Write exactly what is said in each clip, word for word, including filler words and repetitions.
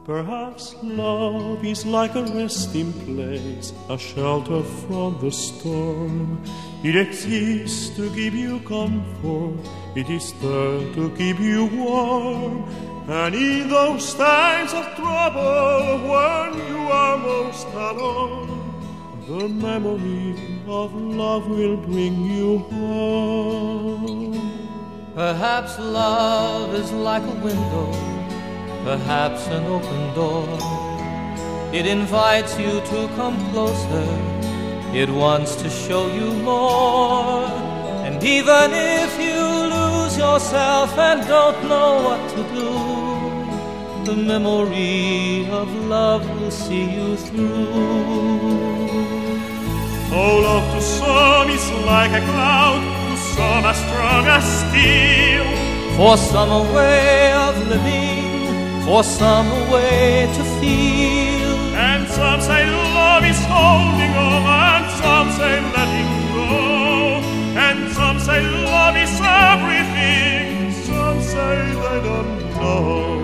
Perhaps love is like a resting place, a shelter from the storm. It exists to give you comfort, it is there to keep you warm. And in those times of trouble, when you are most alone, the memory of love will bring you home. Perhaps love is like a window, perhaps an open door. It invites you to come closer, it wants to show you more. And even if you lose yourself and don't know what to do, the memory of love will see you through. Oh, love to some is like a cloud, to some as strong as steel. For some a way of living, for some a way to feel. And some say love is holding on, and some say letting go. And some say love is everything, some say they don't know.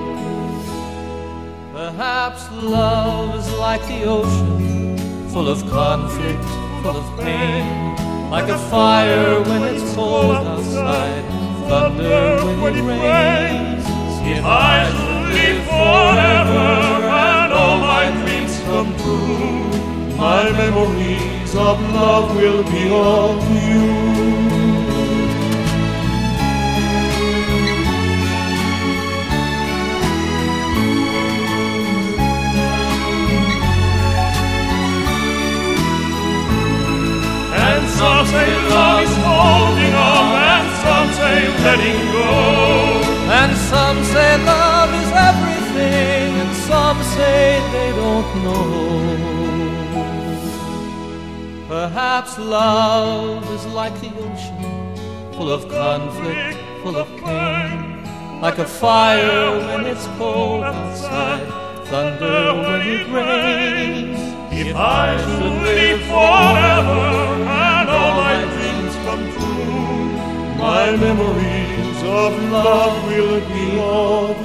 Perhaps love is like the ocean, full of conflict, full of pain. Like a fire when it's cold outside, thunder when it rains. If I should live forever and all my dreams come true, my memories of love will be all you. And some say love is holding on, and some say letting go. And some say love is everything, and some say they don't know. Perhaps love is like the ocean, full of conflict, full of pain. Like a fire when it's cold outside, thunder when it rains. If I should live forever and all my dreams come true, my memories of love will be all